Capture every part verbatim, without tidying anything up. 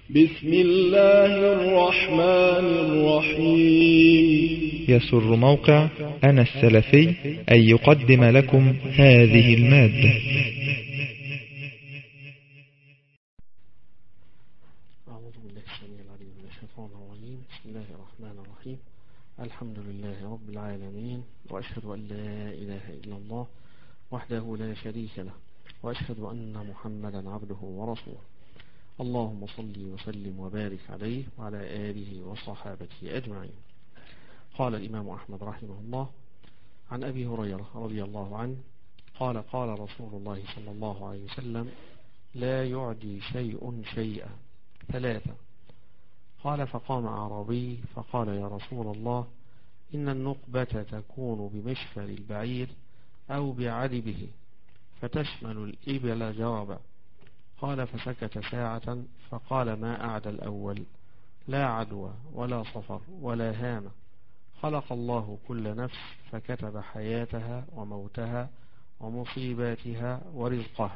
بسم الله الرحمن الرحيم. يسر موقع أنا السلفي أن يقدم لكم هذه المادة. أعوذ بالله السميع العليم من الشيطان الرجيم. بسم الله الرحمن الرحيم. الحمد لله رب العالمين، وأشهد أن لا إله إلا الله وحده لا شريك له، وأشهد أن محمدا عبده ورسوله. اللهم صل وسلم وبارك عليه وعلى آله وصحابته أجمعين. قال الإمام أحمد رحمه الله عن أبي هريرة رضي الله عنه قال قال رسول الله صلى الله عليه وسلم: لا يعدي شيء شيئا ثلاثة. قال: فقام أعرابي فقال: يا رسول الله، إن النقبة تكون بمشفر البعير أو بعدبه فتشمل الإبل جربا. قال: فسكت ساعة فقال: ما أعدى الأول؟ لا عدوى ولا صفر ولا هامة. خلق الله كل نفس فكتب حياتها وموتها ومصيباتها ورزقها.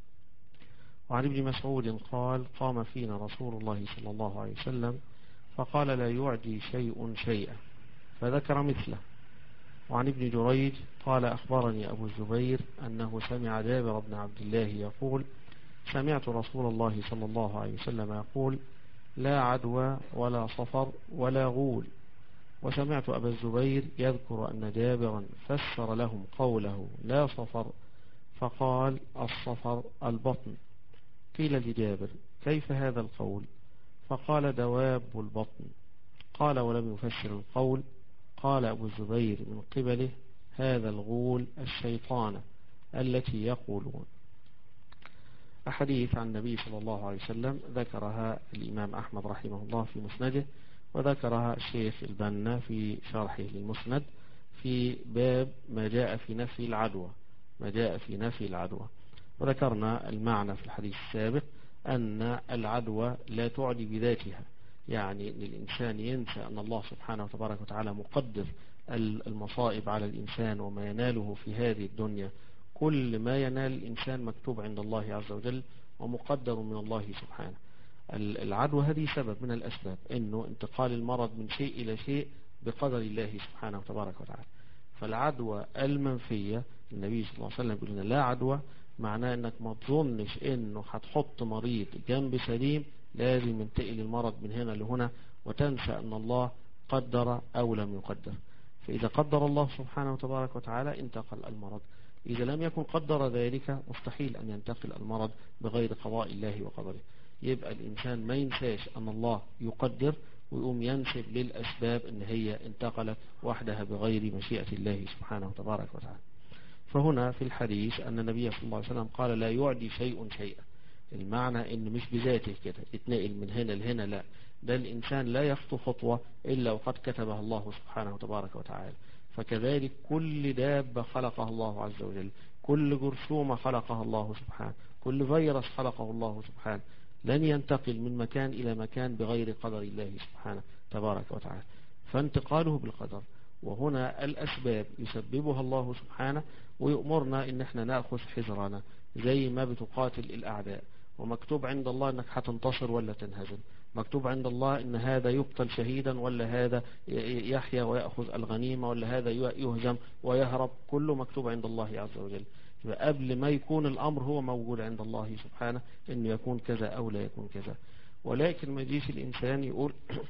وعن ابن مسعود قال: قام فينا رسول الله صلى الله عليه وسلم فقال: لا يعدي شيء شيئا، فذكر مثله. وعن ابن جريج قال: أخبرني أبو الزبير أنه سمع جابر بن عبد الله يقول: سمعت رسول الله صلى الله عليه وسلم يقول: لا عدوى ولا صفر ولا غول. وسمعت أبا الزبير يذكر أن جابرا فسر لهم قوله لا صفر فقال: الصفر البطن. قيل لجابر: كيف هذا القول؟ فقال: دواب البطن. قال: ولم يفسر القول. قال أبو الزبير من قبله: هذا الغول الشيطان التي يقولون. أحاديث عن النبي صلى الله عليه وسلم ذكرها الإمام أحمد رحمه الله في مسنده، وذكرها الشيخ البنا في شرحه للمسند في باب ما جاء في نفي العدوى ما جاء في نفي العدوى وذكرنا المعنى في الحديث السابق أن العدوى لا تعدي بذاتها، يعني أن الإنسان ينسى أن الله سبحانه وتبارك وتعالى مقدر المصائب على الإنسان وما يناله في هذه الدنيا. كل ما ينال الإنسان مكتوب عند الله عز وجل ومقدر من الله سبحانه. العدوى هذه سبب من الأسباب، أنه انتقال المرض من شيء إلى شيء بقدر الله سبحانه وتبارك وتعالى. فالعدوى المنفية النبي صلى الله عليه وسلم يقول لنا لا عدوى، معناه أنك ما تظنش أنه هتحط مريض جنب سليم لازم ينتقل المرض من هنا لهنا، وتنسى أن الله قدر أو لم يقدر. فإذا قدر الله سبحانه وتبارك وتعالى انتقل المرض، إذا لم يكن قدر ذلك مستحيل أن ينتقل المرض بغير قضاء الله وقدره. يبقى الإنسان ما ينساش أن الله يقدر ويقوم ينسب للأسباب أن هي انتقلت وحدها بغير مشيئة الله سبحانه وتبارك وتعالى. فهنا في الحديث أن النبي صلى الله عليه وسلم قال: لا يعدي شيء شيئا. المعنى أن مش بذاته كده يتنقل من هنا لهنا، لا، ده الإنسان لا يخطو خطوة إلا وقد كتبها الله سبحانه وتبارك وتعالى. فكذلك كل دابة خلقها الله عز وجل، كل جرثومة خلقها الله سبحانه، كل فيروس خلقه الله سبحانه، لن ينتقل من مكان إلى مكان بغير قدر الله سبحانه تبارك وتعالى. فانتقاله بالقدر. وهنا الأسباب يسببها الله سبحانه ويؤمرنا إن احنا نأخذ حذرنا زي ما بتقاتل الأعداء، ومكتوب عند الله إنك هتنتصر ولا تنهزم، مكتوب عند الله إن هذا يقتل شهيدا ولا هذا يحيى ويأخذ الغنيمة ولا هذا يهزم ويهرب، كله مكتوب عند الله عز وجل. قبل ما يكون الأمر هو موجود عند الله سبحانه إنه يكون كذا أو لا يكون كذا. ولكن ما يجيش الإنسان يقول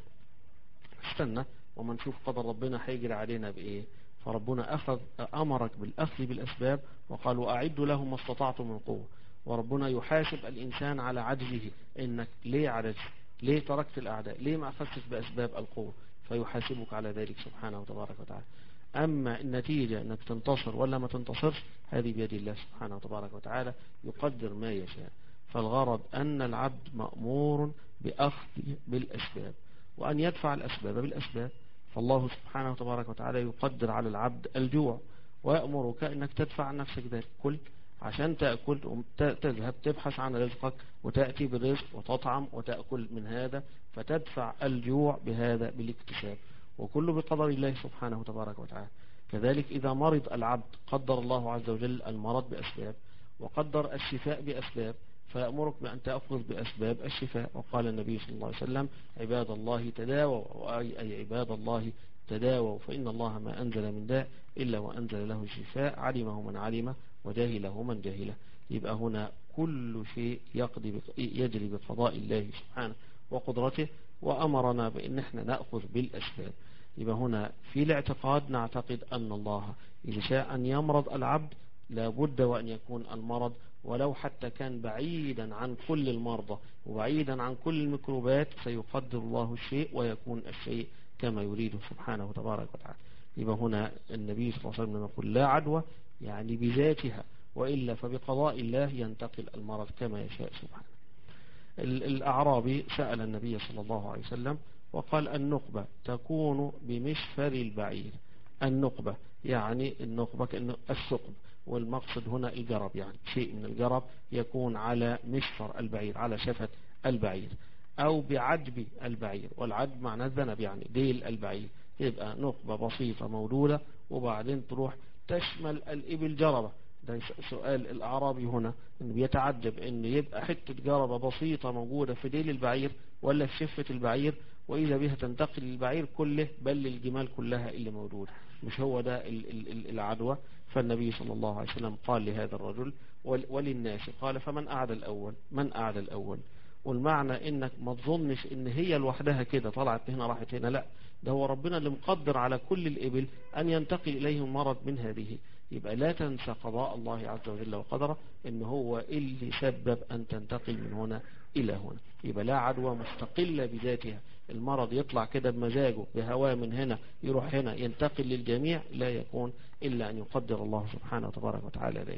استنى وما نشوف قدر ربنا هيجري علينا بإيه. فربنا أخذ أمرك بالأخذ بالأسباب وقال: وأعدوا لهم ما استطعتم من قوة. وربنا يحاسب الإنسان على عجزه، إنك ليه عجزت، ليه تركت الأعداء، ليه ما أخذتش بأسباب القوة، فيحاسبك على ذلك سبحانه وتبارك وتعالى. أما النتيجة أنك تنتصر ولا ما تنتصرش هذه بيد الله سبحانه وتبارك وتعالى، يقدر ما يشاء. فالغرض أن العبد مأمور بأخذ بالأسباب وأن يدفع الأسباب بالأسباب. فالله سبحانه وتبارك وتعالى يقدر على العبد الجوع ويأمرك أنك تدفع عن نفسك ذلك كل عشان تأكل، تذهب تبحث عن رزقك وتأتي بالرزق وتطعم وتأكل من هذا، فتدفع الجوع بهذا بالاكتساب، وكله بقدر الله سبحانه وتبارك وتعالى. كذلك إذا مرض العبد قدر الله عز وجل المرض بأسباب وقدر الشفاء بأسباب، فيأمرك بأن تأخذ بأسباب الشفاء. وقال النبي صلى الله عليه وسلم عباد الله تداووا، أي عباد الله تداووا فإن الله ما أنزل من داء إلا وأنزل له الشفاء علمه من علمه وجاهله من جاهله. يبقى هنا كل شيء يقضي يجري بقضاء الله سبحانه وقدرته، وأمرنا بأن احنا نأخذ بالأسباب. يبقى هنا في الاعتقاد نعتقد أن الله إذا شاء أن يمرض العبد لابد وأن يكون المرض ولو حتى كان بعيدا عن كل المرضى وبعيدا عن كل الميكروبات، سيقدر الله الشيء ويكون الشيء كما يريده سبحانه وتبارك وتعالى. يبقى هنا النبي صلى الله عليه وسلم يقول لا عدوى يعني بذاتها، وإلا فبقضاء الله ينتقل المرض كما يشاء سبحانه. الأعرابي سأل النبي صلى الله عليه وسلم وقال النقبة تكون بمشفر البعير. النقبة يعني النقبة كأنه الثقب، والمقصد هنا الجرب، يعني شيء من الجرب يكون على مشفر البعير على شفة البعير، أو بعجب البعير، والعجب معناه الذنب يعني ديل البعير. يبقى نقبة بسيطة مولودة وبعدين تروح تشمل الإبل جربة. ده سؤال الأعرابي هنا إنه بيتعجب إن يبقى حتة جربة بسيطة موجودة في ديل البعير ولا في شفة البعير، وإذا بها تنتقل البعير كله بل الجمال كلها اللي موجودة. مش هو ده العدوى؟ فالنبي صلى الله عليه وسلم قال لهذا الرجل وللناس قال فمن أعدى الأول؟ من أعدى الأول؟ والمعنى إنك ما تظنش إن هي لوحدها كده طلعت هنا راحت هنا، لا، ده هو ربنا اللي مقدر على كل الإبل أن ينتقل إليهم مرض من هذه. يبقى لا تنسى قضاء الله عز وجل وقدره إن هو اللي سبب أن تنتقل من هنا إلى هنا. يبقى لا عدوى مستقلة بذاتها، المرض يطلع كده بمزاجه بهواه من هنا يروح هنا ينتقل للجميع، لا يكون إلا أن يقدر الله سبحانه وتبارك وتعالى ذلك.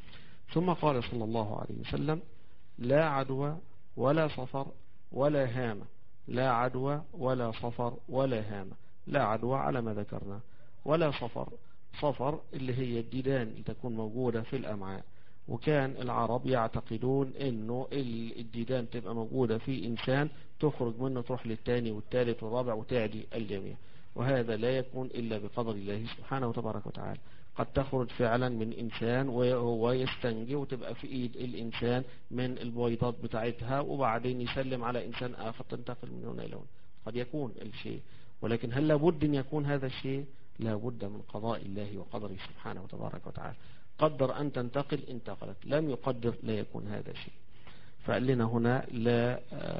ثم قال صلى الله عليه وسلم لا عدوى ولا صفر ولا هامة. لا عدوى ولا صفر ولا هامة. لا عدوى على ما ذكرنا، ولا صفر. صفر اللي هي الديدان اللي تكون موجودة في الأمعاء، وكان العرب يعتقدون انه الديدان تبقى موجودة في انسان تخرج منه تروح للتاني والتالت والرابع وتعدي الجميع، وهذا لا يكون الا بقدر الله سبحانه وتبارك وتعالى. قد تخرج فعلا من انسان وهو يستنجي وتبقى في ايد الانسان من البويضات بتاعتها، وبعدين يسلم على انسان اخر تنتقل من هنا الى هنا. قد يكون الشيء، ولكن هل لابد ان يكون هذا الشيء؟ لابد من قضاء الله وقدره سبحانه وتبارك وتعالى. قدر أن تنتقل انتقلت، لم يقدر لا يكون هذا شيء. فقال لنا هنا لا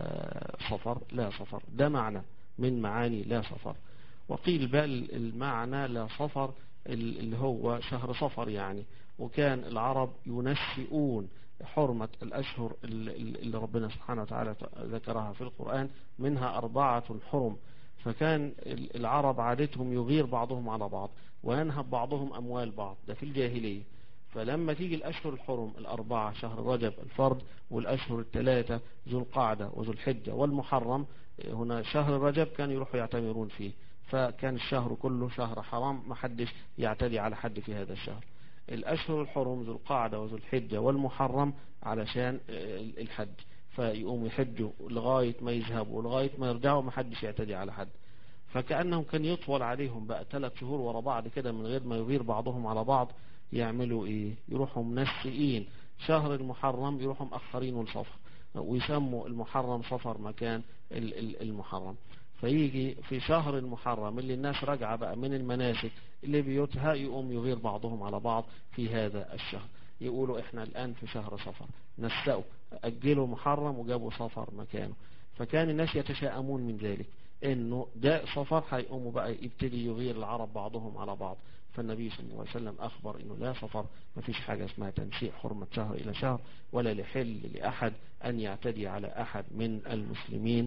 صفر. لا صفر ده معنى من معاني لا صفر. وقيل بقى المعنى لا صفر اللي هو شهر صفر يعني. وكان العرب ينشئون حرمة الأشهر اللي ربنا سبحانه وتعالى ذكرها في القرآن، منها أربعة حرم. فكان العرب عادتهم يغير بعضهم على بعض وينهب بعضهم أموال بعض، ده في الجاهلية. فلما تيجي الأشهر الحرم الأربعة، شهر رجب الفرد، والأشهر الثلاثة ذو القعدة وذو الحجة والمحرم، هنا شهر رجب كانوا يروحوا يعتمرون فيه، فكان الشهر كله شهر حرام، ما حدش يعتدي على حد في هذا الشهر. الأشهر الحرم ذو القعدة وذو الحجة والمحرم علشان الحج، فيقوموا يحجوا لغاية ما يذهبوا لغاية ما يرجعوا، ما حدش يعتدي على حد. فكأنهم كان يطول عليهم بقى ثلاث شهور ورا بعض كده من غير ما يغير بعضهم على بعض. يعملوا ايه؟ يروحوا منسئين شهر المحرم، يروحوا مأخرين الصفر ويسموا المحرم صفر مكان المحرم. فيجي في شهر المحرم اللي الناس راجعة بقى من المناسك اللي بيوتها، يقوم يغير بعضهم على بعض في هذا الشهر، يقولوا احنا الآن في شهر صفر، نسأوا أجلوا محرم وجابوا صفر مكانه. فكان الناس يتشائمون من ذلك، انه ده صفر هيقوموا بقى يبتدي يغير العرب بعضهم على بعض. فالنبي صلى الله عليه وسلم أخبر انه لا صفر، ما فيش حاجة اسمها تنسيق حرمة شهر إلى شهر، ولا لحل لأحد أن يعتدي على أحد من المسلمين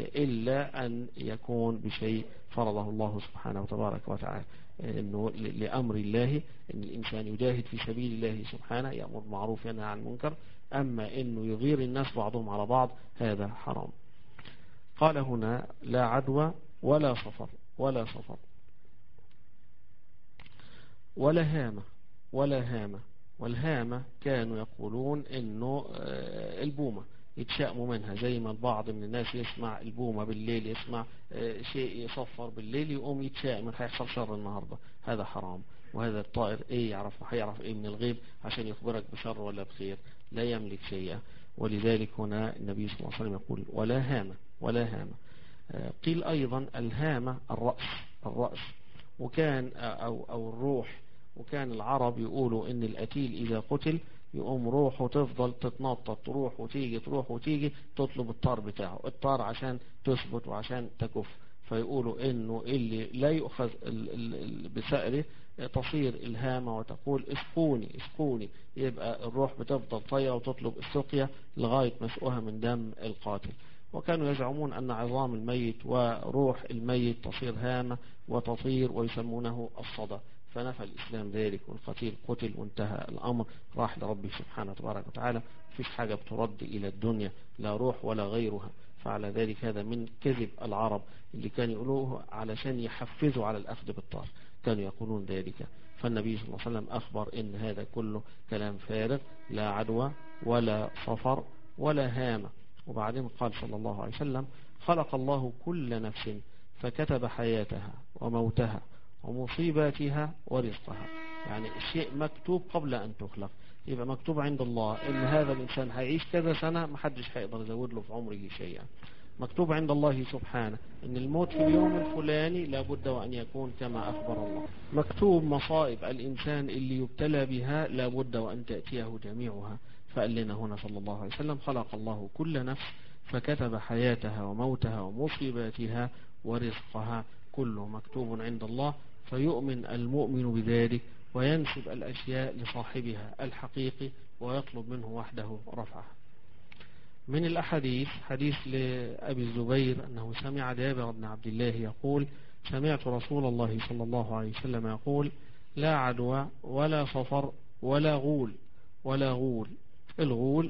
إلا أن يكون بشيء فرضه الله سبحانه وتبارك وتعالى، انه لأمر الله ان الإنسان يجاهد في سبيل الله سبحانه، يأمر معروف ينهى عن المنكر. أما انه يغير الناس بعضهم على بعض هذا حرام. قال هنا لا عدوى ولا صفر ولا صفر ولا هامة. ولا هامة، والهامة كانوا يقولون انه البومة يتشائموا منها، زي ما البعض من الناس يسمع البومة بالليل، يسمع شيء يصفر بالليل يقوم يتشائم هيحصل شر النهاردة. هذا حرام. وهذا الطائر ايه يعرف هيعرف ايه من الغيب عشان يخبرك بشر ولا بخير؟ لا يملك شيئا. ولذلك هنا النبي صلى الله عليه وسلم يقول ولا هامة ولا هامة. قيل أيضا الهامة الرأس الرأس وكان أو, أو الروح، وكان العرب يقولوا إن القتيل إذا قتل يقوم روحه تفضل تتنطط، تروح وتيجي تروح وتيجي تطلب الطار بتاعه، الطار عشان تثبت وعشان تكف. فيقولوا إنه اللي لا يؤخذ بسأره تصير الهامة وتقول اسقوني اسقوني، يبقى الروح بتفضل طيرة وتطلب السقيا لغاية مسؤها من دم القاتل. وكانوا يزعمون أن عظام الميت وروح الميت تصير هامة وتطير ويسمونه الصدى، فنفى الإسلام ذلك، والقتيل قتل وانتهى الأمر، راح لربه سبحانه وتبارك وتعالى. فيش حاجة بترد إلى الدنيا، لا روح ولا غيرها. فعلى ذلك هذا من كذب العرب اللي كانوا يقولوه علشان يحفزوا على الأخذ بالطار، كانوا يقولون ذلك. فالنبي صلى الله عليه وسلم أخبر إن هذا كله كلام فارغ، لا عدوى ولا صفر ولا هامة. وبعدين قال صلى الله عليه وسلم خلق الله كل نفس فكتب حياتها وموتها ومصيباتها ورزقها. يعني الشيء مكتوب قبل أن تخلق، يبقى مكتوب عند الله إن هذا الإنسان هيعيش كذا سنة، محدش هيقدر يزود له في عمره شيئا. مكتوب عند الله سبحانه إن الموت في اليوم الفلاني لابد وأن يكون كما أخبر الله. مكتوب مصائب الإنسان اللي يبتلى بها لابد وأن تأتيه جميعها. فقال لنا هنا صلى الله عليه وسلم خلق الله كل نفس فكتب حياتها وموتها ومصيباتها ورزقها، كله مكتوب عند الله. فيؤمن المؤمن بذلك وينسب الأشياء لصاحبها الحقيقي ويطلب منه وحده رفعها. من الأحاديث حديث لأبي الزبير أنه سمع جابر بن عبد الله يقول سمعت رسول الله صلى الله عليه وسلم يقول لا عدوى ولا صفر ولا غول ولا غول. الغول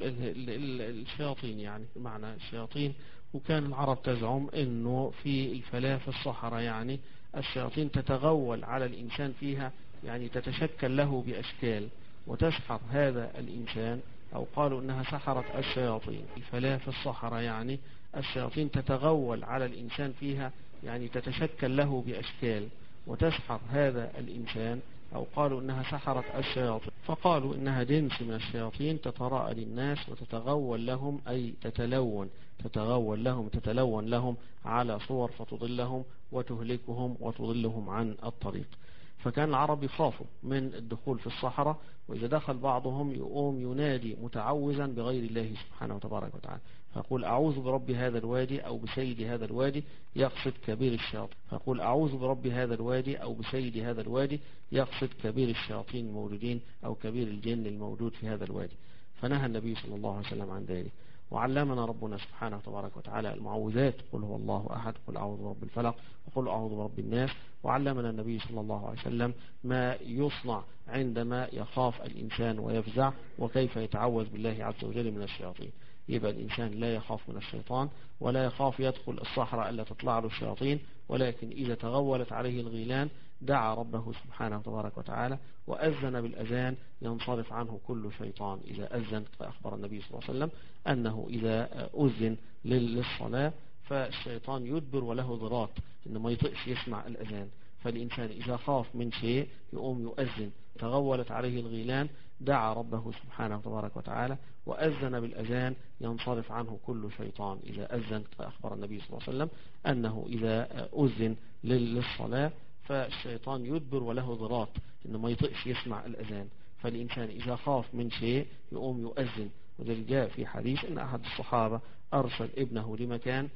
الشياطين، يعني معنى الشياطين. وكان العرب تزعم أنه في الفلاة في الصحراء يعني الشياطين تتغول على الإنسان فيها، يعني تتشكل له بأشكال وتسحر هذا الإنسان، أو قالوا أنها سحرت الشياطين. الفلاة في الصحراء يعني الشياطين تتغول على الإنسان فيها، يعني تتشكل له بأشكال وتسحر هذا الإنسان، أو قالوا إنها سحرت الشياطين. فقالوا إنها جنس من الشياطين تتراءى للناس وتتغول لهم، أي تتلون تتغول لهم تتلون لهم على صور فتضلهم وتهلكهم وتضلهم عن الطريق. فكان العرب يخافوا من الدخول في الصحراء، وإذا دخل بعضهم يقوم ينادي متعوذا بغير الله سبحانه وتبارك وتعالى، فيقول أعوذ برب هذا الوادي أو بسيد هذا الوادي، يقصد كبير الشياطين. فيقول أعوذ برب هذا الوادي أو بسيد هذا الوادي، يقصد كبير الشياطين الموجودين أو كبير الجن الموجود في هذا الوادي. فنهى النبي صلى الله عليه وسلم عن ذلك. وعلمنا ربنا سبحانه وتبارك وتعالى المعوذات، قل هو الله أحد، قل أعوذ برب الفلق، وقل أعوذ برب الناس. وعلمنا النبي صلى الله عليه وسلم ما يصنع عندما يخاف الإنسان ويفزع، وكيف يتعوذ بالله عز وجل من الشياطين. يبقى الإنسان لا يخاف من الشيطان ولا يخاف يدخل الصحراء ألا تطلع له الشياطين، ولكن إذا تغولت عليه الغيلان دعا ربه سبحانه وتبارك وتعالى وأذن بالأذان ينصرف عنه كل شيطان. إذا أذن، فأخبر النبي صلى الله عليه وسلم أنه إذا أذن للصلاة فالشيطان يدبر وله ضراط، إنه ما يطقش يسمع الأذان. فالإنسان إذا خاف من شيء يقوم يؤذن. تغولت عليه الغيلان دعا ربه سبحانه وتبارك وتعالى وأذن بالأذان ينصرف عنه كل شيطان. إذا أذن، فأخبر النبي صلى الله عليه وسلم أنه إذا أذن للصلاة فالشيطان يدبر وله ضراط، إنه ما يطقش يسمع الأذان. فالإنسان إذا خاف من شيء يقوم يؤذن. وذلك جاء في حديث أن أحد الصحابة أرسل ابنه لمكان،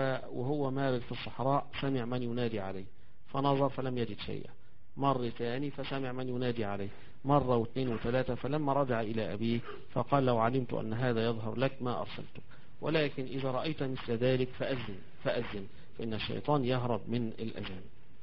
وهو مارد في الصحراء سمع من ينادي عليه فنظر فلم يجد شيئا. مر ثاني فسمع من ينادي عليه، مرة واثنين وثلاثة، فلما رجع إلى أبيه فقال لو علمت أن هذا يظهر لك ما أرسلته، ولكن إذا رأيت مثل ذلك فأذن فأذن فإن الشيطان يهرب من الأذان.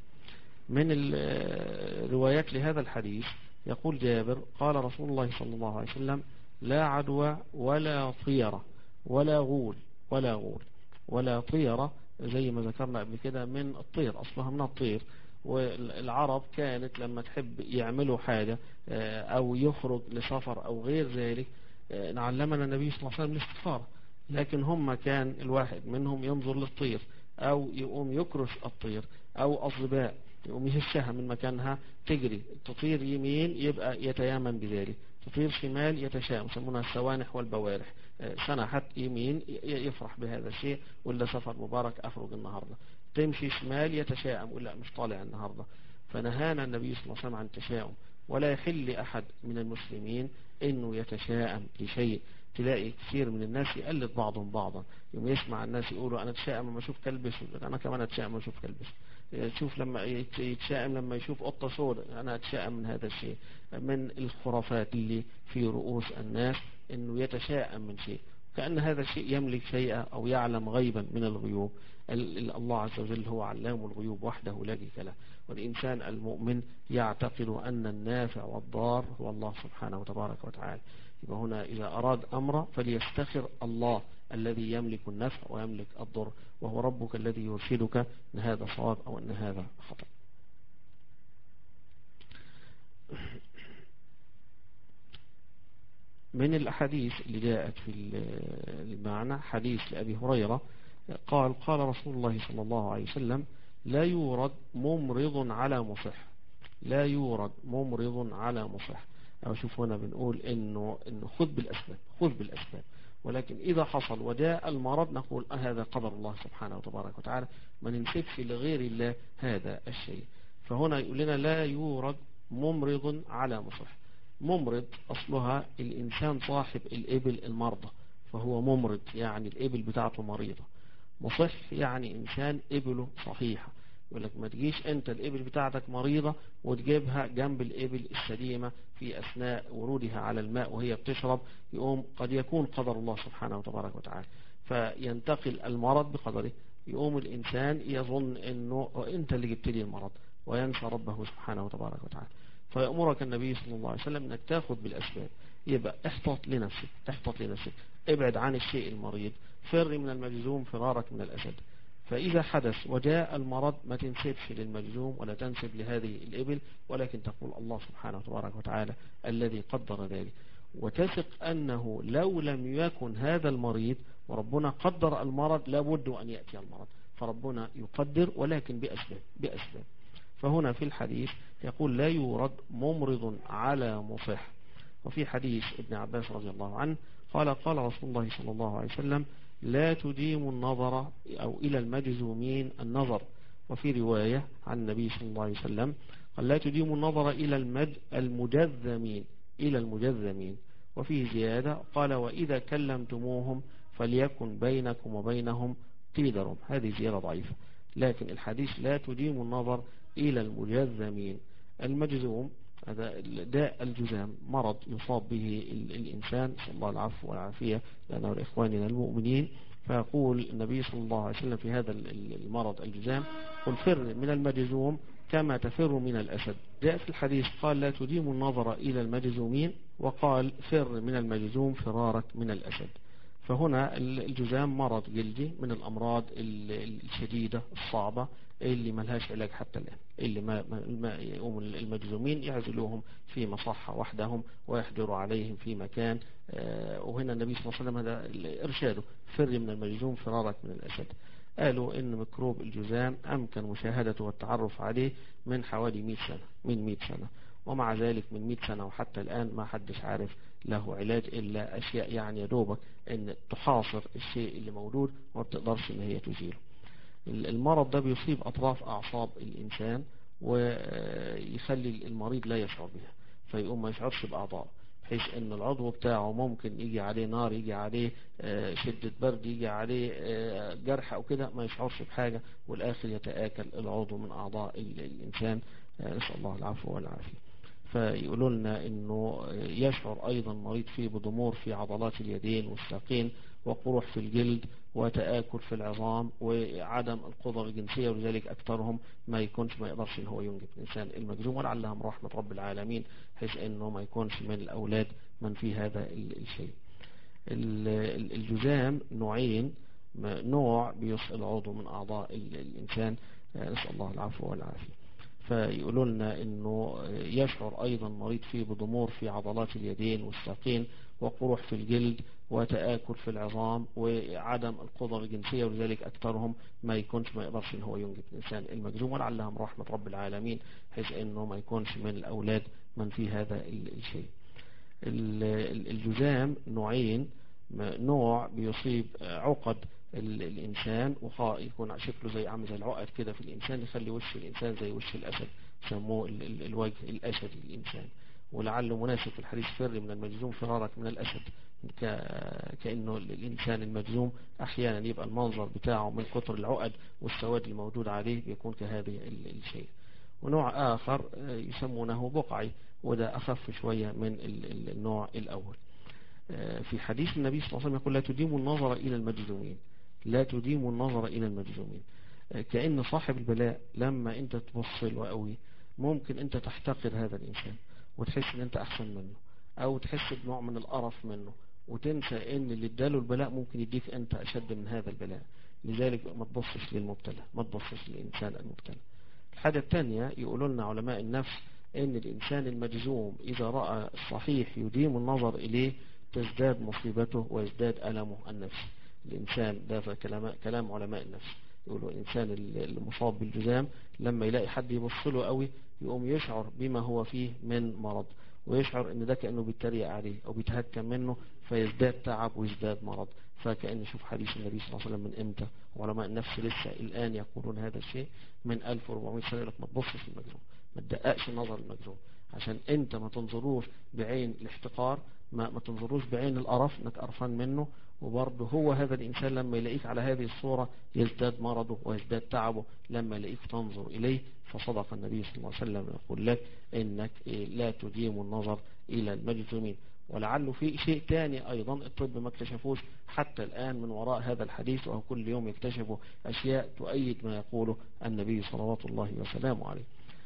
من الروايات لهذا الحديث يقول جابر قال رسول الله صلى الله عليه وسلم لا عدوى ولا طيرة ولا غول ولا غول ولا طيرة، زي ما ذكرنا قبل كده من الطير، أصلها من الطير. والعرب كانت لما تحب يعملوا حاجة أو يخرج لسفر أو غير ذلك نعلمنا النبي صلى الله عليه وسلم الاستخارة، لكن هم كان الواحد منهم ينظر للطير أو يقوم يكرش الطير أو الظباء يقوم يهشها من مكانها تجري، تطير يمين يبقى يتيامن بذلك، تطير شمال يتشاءم، يسمونها السوانح والبوارح، سنة حتى يمين يفرح بهذا الشيء، ولا سفر مبارك أخرج النهاردة. تمشي شمال يتشائم، ولا مش طالع النهاردة. فنهانا النبي صلى الله عليه وسلم عن التشاؤم، ولا يحل لأحد من المسلمين انه يتشائم لشيء. تلاقي كثير من الناس يقلد بعضهم بعضا، يوم يسمع الناس يقولوا انا اتشائم لما اشوف كلبس، انا كمان اتشائم لما اشوف كلبس. تشوف لما يتشائم لما يشوف قطة سوداء، انا اتشائم من هذا الشيء. من الخرافات اللي في رؤوس الناس انه يتشائم من شيء، كأن هذا الشيء يملك شيئا أو يعلم غيبا من الغيوب. الله عز وجل هو علام الغيوب وحده لا شريك له. والإنسان المؤمن يعتقد أن النافع والضار هو الله سبحانه وتبارك وتعالى. يبقى هنا إذا أراد أمر فليستخر الله الذي يملك النفع ويملك الضر، وهو ربك الذي يرشدك أن هذا صواب أو أن هذا خطأ. من الأحاديث اللي جاءت في المعنى حديث لأبي هريرة قال قال رسول الله صلى الله عليه وسلم: لا يورد ممرض على مصح. لا يورد ممرض على مصح. أو شوف هنا بنقول إنه إنه خذ بالأسباب، خذ بالأسباب، ولكن إذا حصل وجاء المرض نقول أه هذا قدر الله سبحانه وتبارك وتعالى، ما ننسبش لغير الله هذا الشيء. فهنا يقول لنا لا يورد ممرض على مصح. ممرض أصلها الإنسان صاحب الإبل المرضى، فهو ممرض يعني الإبل بتاعته مريضة. مصح يعني إنسان إبله صحيحة. يقول لك ما تجيش أنت الإبل بتاعتك مريضة وتجيبها جنب الإبل السليمة في أثناء ورودها على الماء وهي بتشرب، يقوم قد يكون قدر الله سبحانه وتبارك وتعالى فينتقل المرض بقدره. يقوم الإنسان يظن أنه أنت اللي جبت لي المرض وينسى ربه سبحانه وتبارك وتعالى. فيأمرك النبي صلى الله عليه وسلم انك تاخذ بالاسباب. يبقى احتط لنفسك، احتط لنفسك، ابعد عن الشيء المريض، فر من المجذوم فرارك من الاسد. فاذا حدث وجاء المرض ما تنسبش للمجذوم ولا تنسب لهذه الابل، ولكن تقول الله سبحانه وتبارك وتعالى الذي قدر ذلك، وتثق انه لو لم يكن هذا المريض وربنا قدر المرض لابد ان ياتي المرض، فربنا يقدر ولكن باسباب باسباب. فهنا في الحديث يقول لا يورد ممرض على مصح. وفي حديث ابن عباس رضي الله عنه قال قال رسول الله صلى الله عليه وسلم: لا تديم النظر أو إلى المجذومين النظر. وفي رواية عن النبي صلى الله عليه وسلم قال لا تديم النظر إلى المج المجذمين إلى المجذمين. وفي زيادة قال: وإذا كلمتموهم فليكن بينكم وبينهم قيدر. هذه زيادة ضعيفة، لكن الحديث لا تديم النظر إلى المجذمين. المجذوم هذا داء الجذام، مرض يصاب به الإنسان، صلى الله العفو والعافية لأنه لإخواننا المؤمنين. فيقول النبي صلى الله عليه وسلم في هذا المرض الجذام: قل فر من المجذوم كما تفر من الأسد. جاء في الحديث قال لا تديم النظر إلى المجذومين، وقال فر من المجذوم فرارك من الأسد. فهنا الجذام مرض جلدي من الأمراض الشديدة الصعبة اللي ما لهاش علاج حتى الآن، اللي ما, ما يقوم المجذومين يعزلوهم في مصحة وحدهم ويحجروا عليهم في مكان. وهنا النبي صلى الله عليه وسلم هذا إرشاده: فر من المجذوم فرارك من الأسد. قالوا إن ميكروب الجذام أمكن مشاهدته والتعرف عليه من حوالي مئة سنة، من مئة سنة، ومع ذلك من مئة سنة وحتى الآن ما حدش عارف له علاج إلا أشياء يعني يدوبك أن تحاصر الشيء اللي موجود وما بتقدرش أن هي تزيله. المرض ده بيصيب أطراف أعصاب الإنسان ويخلي المريض لا يشعر بها، فيقوم ما يشعرش بأعضاء، بحيث أن العضو بتاعه ممكن يجي عليه نار، يجي عليه شدة برد، يجي عليه جرح أو كده، ما يشعرش بحاجة، والآخر يتآكل العضو من أعضاء الإنسان، نسأل الله العفو والعافية. فيقولوا لنا انه يشعر ايضا مريض فيه بضمور في عضلات اليدين والساقين وقروح في الجلد وتآكل في العظام وعدم القدرة الجنسية، ولذلك اكثرهم ما يكونش ما يقدرش ان هو ينجب الانسان المجذوم، ولعلها من رحمة رب العالمين حيث انه ما يكونش من الاولاد من في هذا الشيء. الجذام نوعين، نوع بيصل عضو من اعضاء الانسان، نسأل الله العفو والعافية. فيقولوا لنا انه يشعر ايضا مريض فيه بضمور في عضلات اليدين والساقين وقروح في الجلد وتآكل في العظام وعدم القدرة الجنسية، ولذلك اكثرهم ما يكونش ما يقدرش ان هو ينجب الانسان المجذوم، ولعلها من رحمة رب العالمين حيث انه ما يكونش من الاولاد من في هذا الشيء. الجذام نوعين، نوع بيصيب عقد الإنسان ويكون شكله زي عامل زي العقد كده في الإنسان، يخلي وش الإنسان زي وش الأسد، سموه الوجه الأسدي للإنسان. ولعله مناسب في الحديث فر من المجذوم فرارك من الأسد، كأنه الإنسان المجذوم أحيانا يبقى المنظر بتاعه من كتر العقد والسواد الموجود عليه بيكون كهذه الشيء. ونوع آخر يسمونه بقعي، وده أخف شوية من النوع الأول. في حديث النبي صلى الله عليه وسلم يقول لا تديم النظر إلى المجذومين، لا تديم النظر إلى المجذومين. كأن صاحب البلاء لما أنت تبص له قوي ممكن أنت تحتقر هذا الإنسان وتحس أن أنت أحسن منه، أو تحس بنوع من القرف منه، وتنسى أن اللي اداله البلاء ممكن يديك أنت أشد من هذا البلاء. لذلك ما تبصش للمبتلى، ما تبصش للإنسان المبتلى. الحاجة الثانية يقولوا لنا علماء النفس أن الإنسان المجذوم إذا رأى الصحيح يديم النظر إليه تزداد مصيبته ويزداد ألمه النفسي. الإنسان ده كلام, كلام علماء النفس، يقولوا الإنسان المصاب بالجذام لما يلاقي حد يبص له قوي يقوم يشعر بما هو فيه من مرض، ويشعر ان ده كأنه بيتريق عليه او بيتهكم منه، فيزداد تعب ويزداد مرض. فكأن شوف حديث النبي صلى الله عليه وسلم من امتى، وعلماء النفس لسه الآن يقولون هذا الشيء من ألف وأربعمائة سنة، لك ما تبصش المجذوم، ما تدققش النظر المجذوم، عشان انت ما تنظروش بعين الاحتقار، ما, ما تنظروش بعين القرف انك قرفان منه. وبرضه هو هذا الإنسان لما يلاقيك على هذه الصورة يزداد مرضه ويزداد تعبه لما يلاقيك تنظر إليه. فصدق النبي صلى الله عليه وسلم يقول لك إنك لا تديم النظر إلى المجذومين. ولعله في شيء تاني أيضا الطب ما اكتشفوش حتى الآن من وراء هذا الحديث، وهو كل يوم يكتشفوا أشياء تؤيد ما يقوله النبي صلوات الله وسلامه عليه.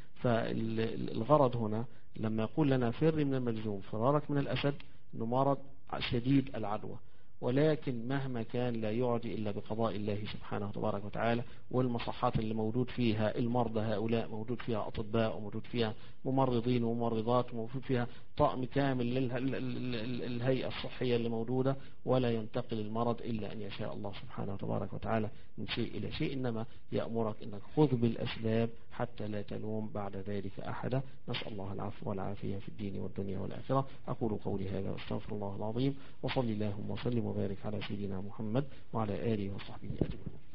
فالغرض هنا لما يقول لنا فر من المجذوم فرارك من الأسد، إنه مرض شديد العدوى، ولكن مهما كان لا يعدي إلا بقضاء الله سبحانه وتبارك وتعالى. والمصحات اللي موجود فيها المرضى هؤلاء موجود فيها أطباء، وموجود فيها ممرضين وممرضات، وموجود فيها طقم كامل للهيئة الصحية اللي موجودة، ولا ينتقل المرض إلا أن يشاء الله سبحانه وتبارك وتعالى من شيء إلى شيء. إنما يأمرك أنك خذ بالأسباب حتى لا تلوم بعد ذلك أحدا. نسأل الله العفو والعافية في الدين والدنيا والآخرة. أقول قولي هذا واستغفر الله العظيم، وصلي اللهم وسلم وبارك على سيدنا محمد وعلى آله وصحبه أجمعين.